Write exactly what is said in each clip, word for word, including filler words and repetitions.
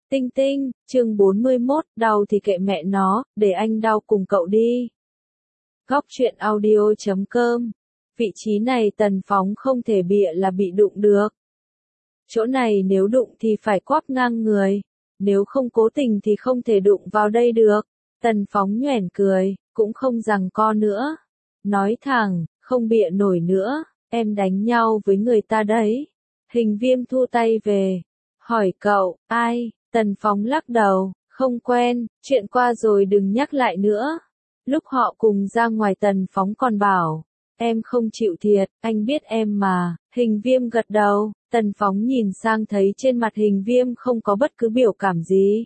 Tinh tinh, chương bốn mươi mốt, đau thì kệ mẹ nó, để anh đau cùng cậu đi. Góc truyện audio chấm com. Vị trí này Tần Phóng không thể bịa là bị đụng được. Chỗ này nếu đụng thì phải quắp ngang người, nếu không cố tình thì không thể đụng vào đây được. Tần Phóng nhoẻn cười, cũng không giằng co nữa. Nói thẳng, không bịa nổi nữa, em đánh nhau với người ta đấy. Hình Viêm thu tay về, hỏi cậu, ai? Tần Phóng lắc đầu, không quen, chuyện qua rồi đừng nhắc lại nữa. Lúc họ cùng ra ngoài Tần Phóng còn bảo, em không chịu thiệt, anh biết em mà. Hình Viêm gật đầu, Tần Phóng nhìn sang thấy trên mặt Hình Viêm không có bất cứ biểu cảm gì.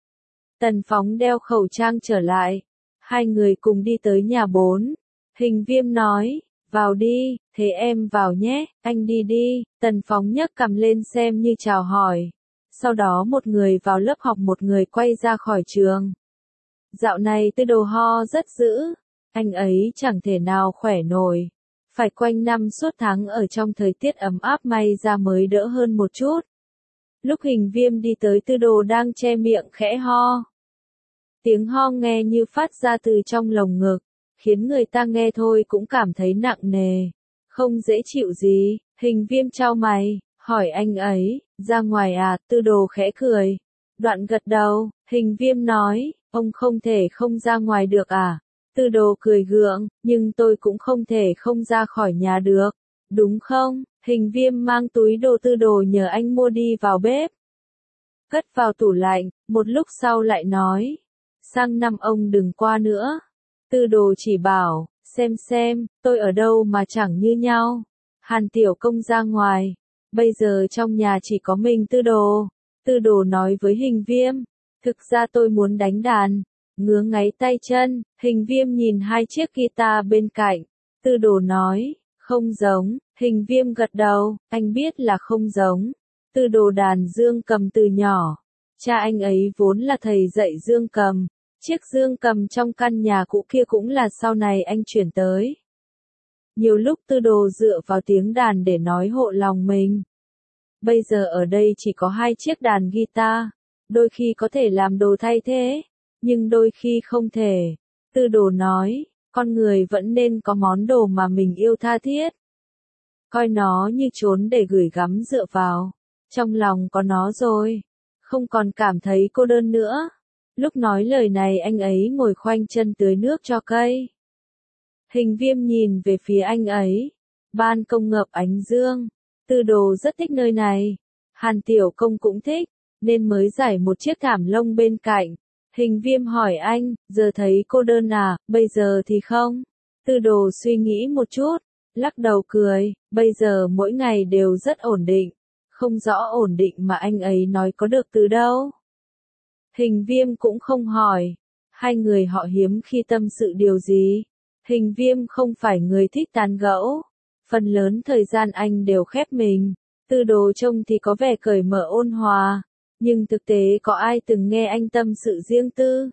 Tần Phóng đeo khẩu trang trở lại, hai người cùng đi tới nhà bốn. Hình Viêm nói, vào đi, thế em vào nhé, anh đi đi. Tần Phóng nhấc cằm lên xem như chào hỏi. Sau đó một người vào lớp học, một người quay ra khỏi trường. Dạo này Tư Đồ ho rất dữ, anh ấy chẳng thể nào khỏe nổi. Phải quanh năm suốt tháng ở trong thời tiết ấm áp may ra mới đỡ hơn một chút. Lúc Hình Viêm đi tới Tư Đồ đang che miệng khẽ ho. Tiếng ho nghe như phát ra từ trong lồng ngực, khiến người ta nghe thôi cũng cảm thấy nặng nề, không dễ chịu gì. Hình Viêm chau mày, hỏi anh ấy, ra ngoài à? Tư Đồ khẽ cười, đoạn gật đầu. Hình Viêm nói, ông không thể không ra ngoài được à? Tư Đồ cười gượng, nhưng tôi cũng không thể không ra khỏi nhà được, đúng không? Hình Viêm mang túi đồ Tư Đồ nhờ anh mua đi vào bếp, cất vào tủ lạnh, một lúc sau lại nói, sang năm ông đừng qua nữa. Tư Đồ chỉ bảo, xem xem, tôi ở đâu mà chẳng như nhau. Hàn Tiểu Công ra ngoài, bây giờ trong nhà chỉ có mình Tư Đồ. Tư Đồ nói với Hình Viêm, thực ra tôi muốn đánh đàn, ngứa ngáy tay chân. Hình Viêm nhìn hai chiếc guitar bên cạnh, Tư Đồ nói, không giống. Hình Viêm gật đầu, anh biết là không giống. Tư Đồ đàn dương cầm từ nhỏ, cha anh ấy vốn là thầy dạy dương cầm. Chiếc dương cầm trong căn nhà cũ kia cũng là sau này anh chuyển tới. Nhiều lúc Tư Đồ dựa vào tiếng đàn để nói hộ lòng mình. Bây giờ ở đây chỉ có hai chiếc đàn guitar, đôi khi có thể làm đồ thay thế, nhưng đôi khi không thể. Tư Đồ nói, con người vẫn nên có món đồ mà mình yêu tha thiết, coi nó như chốn để gửi gắm dựa vào. Trong lòng có nó rồi, không còn cảm thấy cô đơn nữa. Lúc nói lời này anh ấy ngồi khoanh chân tưới nước cho cây. Hình Viêm nhìn về phía anh ấy. Ban công ngập ánh dương. Tư Đồ rất thích nơi này. Hàn Tiểu Công cũng thích, nên mới giải một chiếc thảm lông bên cạnh. Hình Viêm hỏi anh, giờ thấy cô đơn à? Bây giờ thì không. Tư Đồ suy nghĩ một chút, lắc đầu cười, bây giờ mỗi ngày đều rất ổn định. Không rõ ổn định mà anh ấy nói có được từ đâu. Hình Viêm cũng không hỏi. Hai người họ hiếm khi tâm sự điều gì. Hình Viêm không phải người thích tán gẫu. Phần lớn thời gian anh đều khép mình. Tư Đồ trông thì có vẻ cởi mở ôn hòa, nhưng thực tế có ai từng nghe anh tâm sự riêng tư?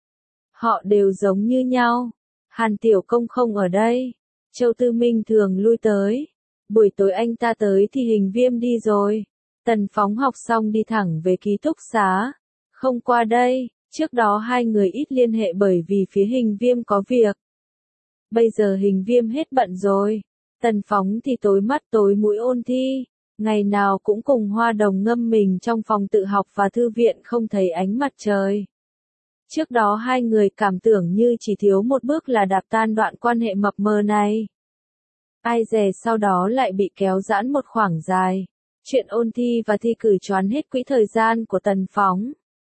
Họ đều giống như nhau. Hàn Tiểu Công không ở đây, Châu Tư Minh thường lui tới. Buổi tối anh ta tới thì Hình Viêm đi rồi. Tần Phóng học xong đi thẳng về ký túc xá, không qua đây. Trước đó hai người ít liên hệ bởi vì phía Hình Viêm có việc. Bây giờ Hình Viêm hết bận rồi. Tần Phóng thì tối mắt tối mũi ôn thi, ngày nào cũng cùng Hoa Đồng ngâm mình trong phòng tự học và thư viện không thấy ánh mặt trời. Trước đó hai người cảm tưởng như chỉ thiếu một bước là đạp tan đoạn quan hệ mập mờ này. Ai dè sau đó lại bị kéo giãn một khoảng dài. Chuyện ôn thi và thi cử choán hết quỹ thời gian của Tần Phóng.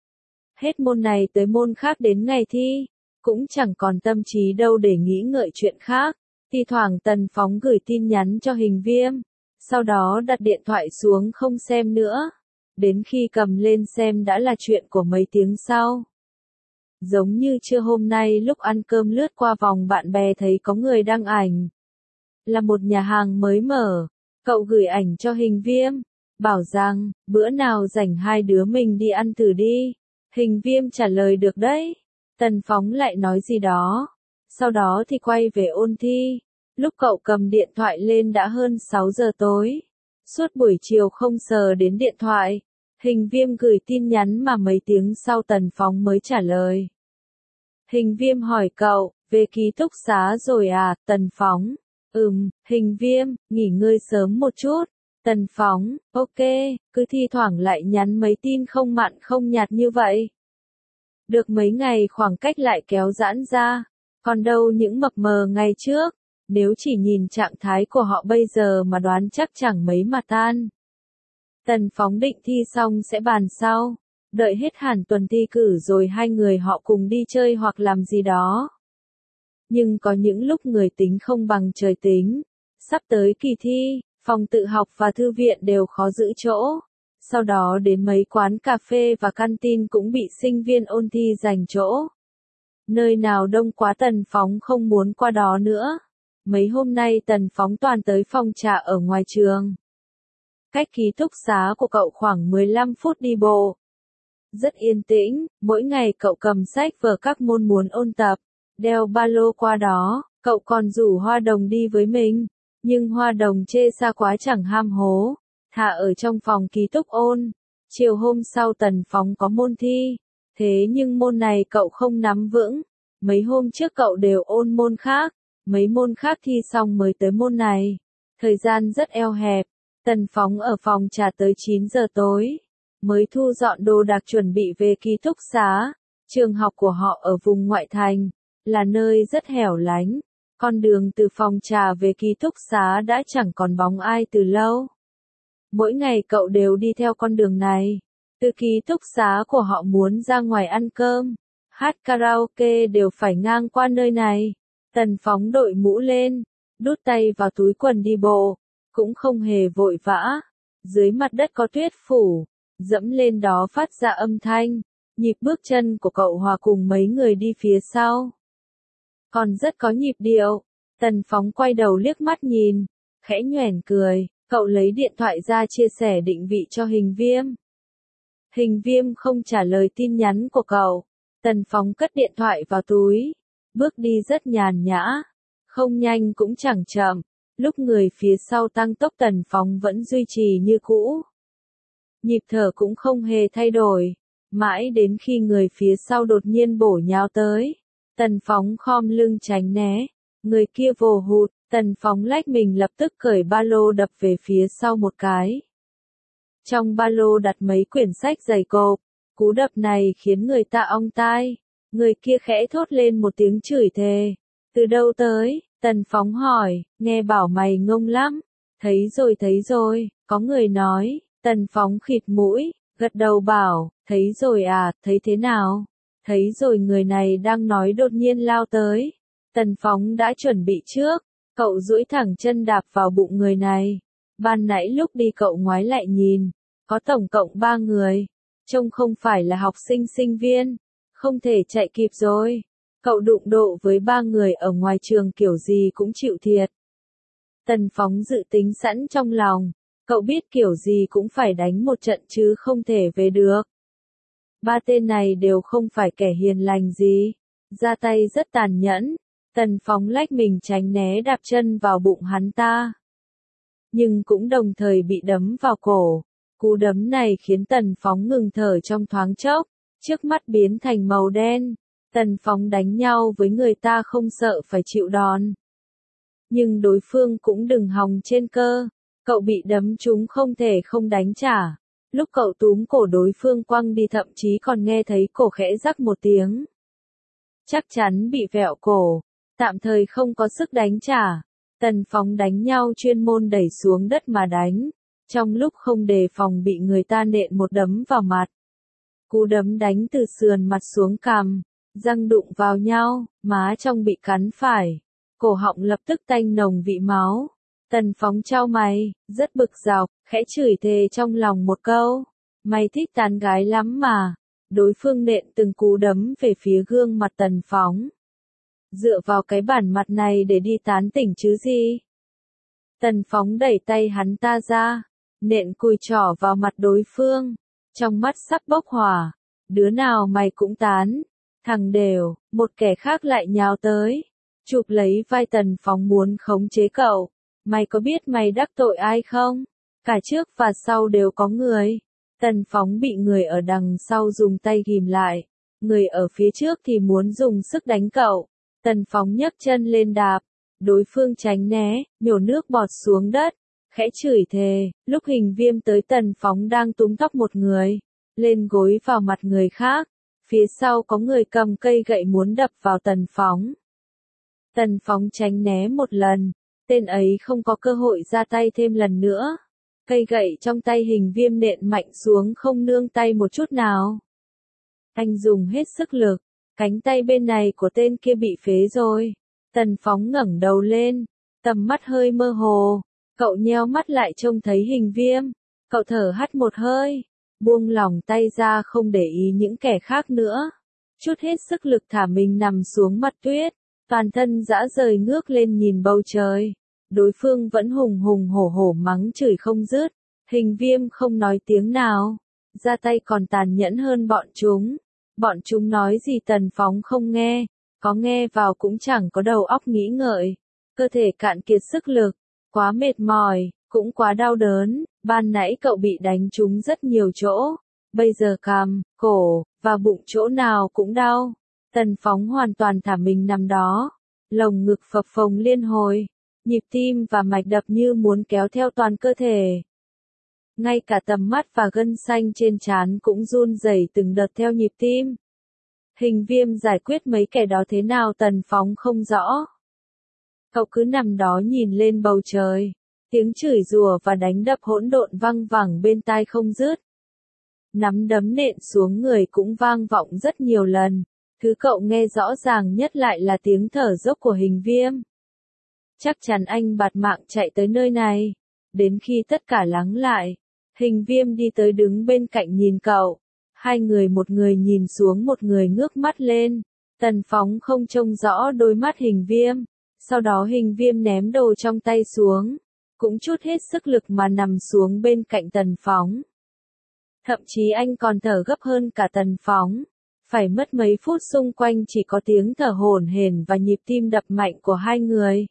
Hết môn này tới môn khác đến ngày thi, cũng chẳng còn tâm trí đâu để nghĩ ngợi chuyện khác. Thi thoảng Tần Phóng gửi tin nhắn cho Hình Viêm, sau đó đặt điện thoại xuống không xem nữa. Đến khi cầm lên xem đã là chuyện của mấy tiếng sau. Giống như trưa hôm nay lúc ăn cơm lướt qua vòng bạn bè thấy có người đăng ảnh. Là một nhà hàng mới mở, cậu gửi ảnh cho Hình Viêm, bảo rằng, bữa nào rảnh hai đứa mình đi ăn thử đi. Hình Viêm trả lời được đấy. Tần Phóng lại nói gì đó. Sau đó thì quay về ôn thi. Lúc cậu cầm điện thoại lên đã hơn sáu giờ tối. Suốt buổi chiều không sờ đến điện thoại. Hình Viêm gửi tin nhắn mà mấy tiếng sau Tần Phóng mới trả lời. Hình Viêm hỏi cậu, về ký túc xá rồi à, Tần Phóng? Ừm, Hình Viêm, nghỉ ngơi sớm một chút. Tần Phóng, ok, cứ thi thoảng lại nhắn mấy tin không mặn không nhạt như vậy. Được mấy ngày khoảng cách lại kéo giãn ra, còn đâu những mập mờ ngày trước, nếu chỉ nhìn trạng thái của họ bây giờ mà đoán chắc chẳng mấy mà tan. Tần Phóng định thi xong sẽ bàn sau, đợi hết hẳn tuần thi cử rồi hai người họ cùng đi chơi hoặc làm gì đó. Nhưng có những lúc người tính không bằng trời tính, sắp tới kỳ thi, phòng tự học và thư viện đều khó giữ chỗ. Sau đó đến mấy quán cà phê và canteen cũng bị sinh viên ôn thi giành chỗ. Nơi nào đông quá Tần Phóng không muốn qua đó nữa. Mấy hôm nay Tần Phóng toàn tới phòng trà ở ngoài trường. Cách ký túc xá của cậu khoảng mười lăm phút đi bộ. Rất yên tĩnh, mỗi ngày cậu cầm sách vở các môn muốn ôn tập, đeo ba lô qua đó, cậu còn rủ Hoa Đồng đi với mình. Nhưng Hoa Đồng chê xa quá chẳng ham hố, thà ở trong phòng ký túc ôn. Chiều hôm sau Tần Phóng có môn thi, thế nhưng môn này cậu không nắm vững. Mấy hôm trước cậu đều ôn môn khác, mấy môn khác thi xong mới tới môn này. Thời gian rất eo hẹp, Tần Phóng ở phòng trà tới chín giờ tối, mới thu dọn đồ đạc chuẩn bị về ký túc xá. Trường học của họ ở vùng ngoại thành, là nơi rất hẻo lánh. Con đường từ phòng trà về ký túc xá đã chẳng còn bóng ai từ lâu. Mỗi ngày cậu đều đi theo con đường này. Từ ký túc xá của họ muốn ra ngoài ăn cơm, hát karaoke đều phải ngang qua nơi này. Tần Phóng đội mũ lên, đút tay vào túi quần đi bộ, cũng không hề vội vã. Dưới mặt đất có tuyết phủ, dẫm lên đó phát ra âm thanh. Nhịp bước chân của cậu hòa cùng mấy người đi phía sau. Còn rất có nhịp điệu. Tần Phóng quay đầu liếc mắt nhìn, khẽ nhoẻn cười, cậu lấy điện thoại ra chia sẻ định vị cho Hình Viêm. Hình Viêm không trả lời tin nhắn của cậu. Tần Phóng cất điện thoại vào túi, bước đi rất nhàn nhã, không nhanh cũng chẳng chậm. Lúc người phía sau tăng tốc Tần Phóng vẫn duy trì như cũ. Nhịp thở cũng không hề thay đổi, mãi đến khi người phía sau đột nhiên bổ nhào tới. Tần Phóng khom lưng tránh né, người kia vồ hụt, Tần Phóng lách mình lập tức cởi ba lô đập về phía sau một cái. Trong ba lô đặt mấy quyển sách dày cộp, cú đập này khiến người ta ong tai. Người kia khẽ thốt lên một tiếng chửi thề. Từ đâu tới? Tần Phóng hỏi, nghe bảo mày ngông lắm. Thấy rồi thấy rồi, có người nói. Tần Phóng khịt mũi, gật đầu bảo, thấy rồi à, thấy thế nào? Thấy rồi, người này đang nói đột nhiên lao tới. Tần Phóng đã chuẩn bị trước, cậu duỗi thẳng chân đạp vào bụng người này. Ban nãy lúc đi cậu ngoái lại nhìn, có tổng cộng ba người, trông không phải là học sinh sinh viên, không thể chạy kịp rồi. Cậu đụng độ với ba người ở ngoài trường kiểu gì cũng chịu thiệt. Tần Phóng dự tính sẵn trong lòng, cậu biết kiểu gì cũng phải đánh một trận chứ không thể về được. Ba tên này đều không phải kẻ hiền lành gì, ra tay rất tàn nhẫn. Tần Phóng lách mình tránh né đạp chân vào bụng hắn ta, nhưng cũng đồng thời bị đấm vào cổ. Cú đấm này khiến Tần Phóng ngừng thở trong thoáng chốc, trước mắt biến thành màu đen. Tần Phóng đánh nhau với người ta không sợ phải chịu đòn, nhưng đối phương cũng đừng hòng trên cơ. Cậu bị đấm trúng không thể không đánh trả. Lúc cậu túm cổ đối phương quăng đi thậm chí còn nghe thấy cổ khẽ rắc một tiếng. Chắc chắn bị vẹo cổ, tạm thời không có sức đánh trả. Tần Phóng đánh nhau chuyên môn đẩy xuống đất mà đánh, trong lúc không đề phòng bị người ta nện một đấm vào mặt. Cú đấm đánh từ sườn mặt xuống cằm, răng đụng vào nhau, má trong bị cắn phải, cổ họng lập tức tanh nồng vị máu. Tần Phóng chau mày, rất bực dọc, khẽ chửi thề trong lòng một câu. Mày thích tán gái lắm mà. Đối phương nện từng cú đấm về phía gương mặt Tần Phóng. Dựa vào cái bản mặt này để đi tán tỉnh chứ gì? Tần Phóng đẩy tay hắn ta ra, nện cùi trỏ vào mặt đối phương, trong mắt sắp bốc hỏa. Đứa nào mày cũng tán, thằng đều, một kẻ khác lại nhào tới, chụp lấy vai Tần Phóng muốn khống chế cậu. Mày có biết mày đắc tội ai không? Cả trước và sau đều có người. Tần Phóng bị người ở đằng sau dùng tay ghìm lại. Người ở phía trước thì muốn dùng sức đánh cậu. Tần Phóng nhấc chân lên đạp. Đối phương tránh né, nhổ nước bọt xuống đất. Khẽ chửi thề, lúc Hình Viêm tới Tần Phóng đang túm tóc một người. Lên gối vào mặt người khác. Phía sau có người cầm cây gậy muốn đập vào Tần Phóng. Tần Phóng tránh né một lần. Tên ấy không có cơ hội ra tay thêm lần nữa. Cây gậy trong tay Hình Viêm nện mạnh xuống không nương tay một chút nào. Anh dùng hết sức lực, cánh tay bên này của tên kia bị phế rồi. Tần Phóng ngẩng đầu lên, tầm mắt hơi mơ hồ. Cậu nheo mắt lại trông thấy Hình Viêm. Cậu thở hắt một hơi, buông lỏng tay ra không để ý những kẻ khác nữa. Chút hết sức lực thả mình nằm xuống mặt tuyết, toàn thân dã rời ngước lên nhìn bầu trời. Đối phương vẫn hùng hùng hổ hổ mắng chửi không dứt. Hình Viêm không nói tiếng nào, ra tay còn tàn nhẫn hơn bọn chúng. Bọn chúng nói gì Tần Phóng không nghe, có nghe vào cũng chẳng có đầu óc nghĩ ngợi. Cơ thể cạn kiệt sức lực, quá mệt mỏi, cũng quá đau đớn. Ban nãy cậu bị đánh trúng rất nhiều chỗ, bây giờ cằm, cổ, và bụng chỗ nào cũng đau. Tần Phóng hoàn toàn thả mình nằm đó, lồng ngực phập phồng liên hồi, nhịp tim và mạch đập như muốn kéo theo toàn cơ thể. Ngay cả tầm mắt và gân xanh trên trán cũng run rẩy từng đợt theo nhịp tim. Hình Viêm giải quyết mấy kẻ đó thế nào Tần Phóng không rõ. Cậu cứ nằm đó nhìn lên bầu trời, tiếng chửi rủa và đánh đập hỗn độn văng vẳng bên tai không dứt. Nắm đấm nện xuống người cũng vang vọng rất nhiều lần, thứ cậu nghe rõ ràng nhất lại là tiếng thở dốc của Hình Viêm. Chắc chắn anh bạt mạng chạy tới nơi này. Đến khi tất cả lắng lại, Hình Viêm đi tới đứng bên cạnh nhìn cậu. Hai người một người nhìn xuống một người ngước mắt lên. Tần Phóng không trông rõ đôi mắt Hình Viêm. Sau đó Hình Viêm ném đồ trong tay xuống. Cũng chút hết sức lực mà nằm xuống bên cạnh Tần Phóng. Thậm chí anh còn thở gấp hơn cả Tần Phóng. Phải mất mấy phút xung quanh chỉ có tiếng thở hổn hển và nhịp tim đập mạnh của hai người.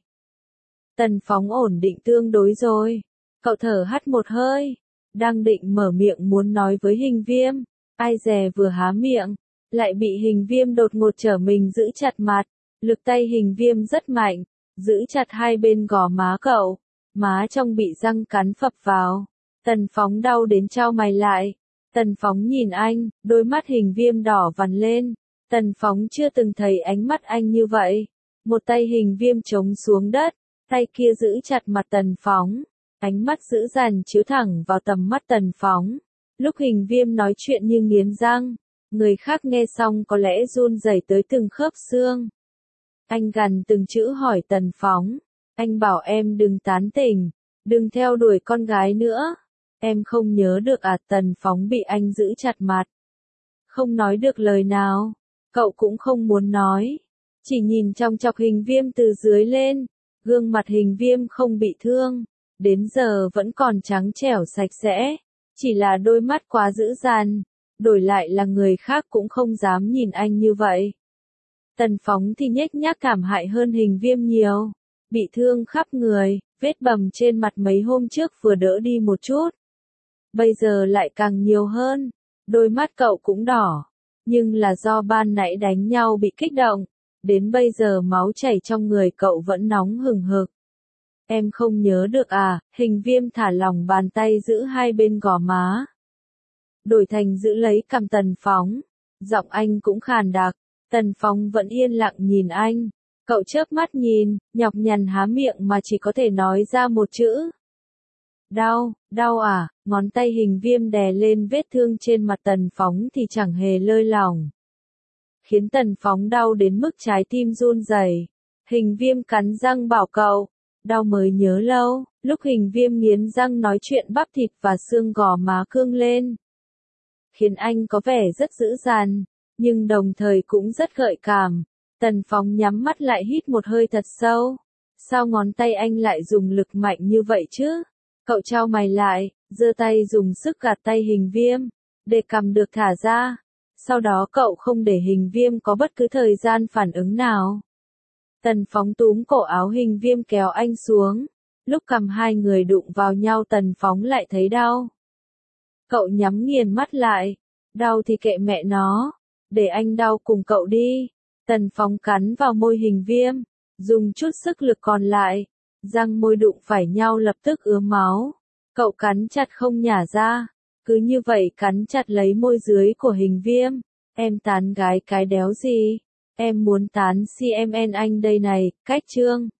Tần Phóng ổn định tương đối rồi. Cậu thở hắt một hơi. Đang định mở miệng muốn nói với Hình Viêm. Ai dè vừa há miệng. Lại bị Hình Viêm đột ngột trở mình giữ chặt mặt. Lực tay Hình Viêm rất mạnh. Giữ chặt hai bên gò má cậu. Má trong bị răng cắn phập vào. Tần Phóng đau đến chau mày lại. Tần Phóng nhìn anh. Đôi mắt Hình Viêm đỏ vằn lên. Tần Phóng chưa từng thấy ánh mắt anh như vậy. Một tay Hình Viêm chống xuống đất. Tay kia giữ chặt mặt Tần Phóng. Ánh mắt dữ dằn chiếu thẳng vào tầm mắt Tần Phóng. Lúc Hình Viêm nói chuyện như nghiến răng. Người khác nghe xong có lẽ run rẩy tới từng khớp xương. Anh gằn từng chữ hỏi Tần Phóng. Anh bảo em đừng tán tỉnh. Đừng theo đuổi con gái nữa. Em không nhớ được à? Tần Phóng bị anh giữ chặt mặt. Không nói được lời nào. Cậu cũng không muốn nói. Chỉ nhìn trong chọc Hình Viêm từ dưới lên. Gương mặt Hình Viêm không bị thương. Đến giờ vẫn còn trắng trẻo sạch sẽ. Chỉ là đôi mắt quá dữ dằn. Đổi lại là người khác cũng không dám nhìn anh như vậy. Tần Phóng thì nhếch nhác cảm hại hơn Hình Viêm nhiều. Bị thương khắp người, vết bầm trên mặt mấy hôm trước vừa đỡ đi một chút. Bây giờ lại càng nhiều hơn. Đôi mắt cậu cũng đỏ. Nhưng là do ban nãy đánh nhau bị kích động. Đến bây giờ máu chảy trong người cậu vẫn nóng hừng hực. Em không nhớ được à? Hình Viêm thả lỏng bàn tay giữ hai bên gò má. Đổi thành giữ lấy cằm Tần Phóng. Giọng anh cũng khàn đặc. Tần Phóng vẫn yên lặng nhìn anh. Cậu chớp mắt nhìn, nhọc nhằn há miệng mà chỉ có thể nói ra một chữ. Đau, đau à? Ngón tay Hình Viêm đè lên vết thương trên mặt Tần Phóng thì chẳng hề lơi lỏng. Khiến Tần Phóng đau đến mức trái tim run rẩy. Hình Viêm cắn răng bảo cậu. Đau mới nhớ lâu. Lúc Hình Viêm nghiến răng nói chuyện bắp thịt và xương gò má cương lên. Khiến anh có vẻ rất dữ dằn. Nhưng đồng thời cũng rất gợi cảm. Tần Phóng nhắm mắt lại hít một hơi thật sâu. Sao ngón tay anh lại dùng lực mạnh như vậy chứ? Cậu chau mày lại, giơ tay dùng sức gạt tay Hình Viêm. Để cằm được thả ra. Sau đó cậu không để Hình Viêm có bất cứ thời gian phản ứng nào. Tần Phóng túm cổ áo Hình Viêm kéo anh xuống. Lúc cằm hai người đụng vào nhau Tần Phóng lại thấy đau. Cậu nhắm nghiền mắt lại. Đau thì kệ mẹ nó. Để anh đau cùng cậu đi. Tần Phóng cắn vào môi Hình Viêm. Dùng chút sức lực còn lại. Răng môi đụng phải nhau lập tức ứa máu. Cậu cắn chặt không nhả ra. Cứ như vậy cắn chặt lấy môi dưới của Hình Viêm. Em tán gái cái đéo gì? Em muốn tán xê em en anh đây này, cách chương.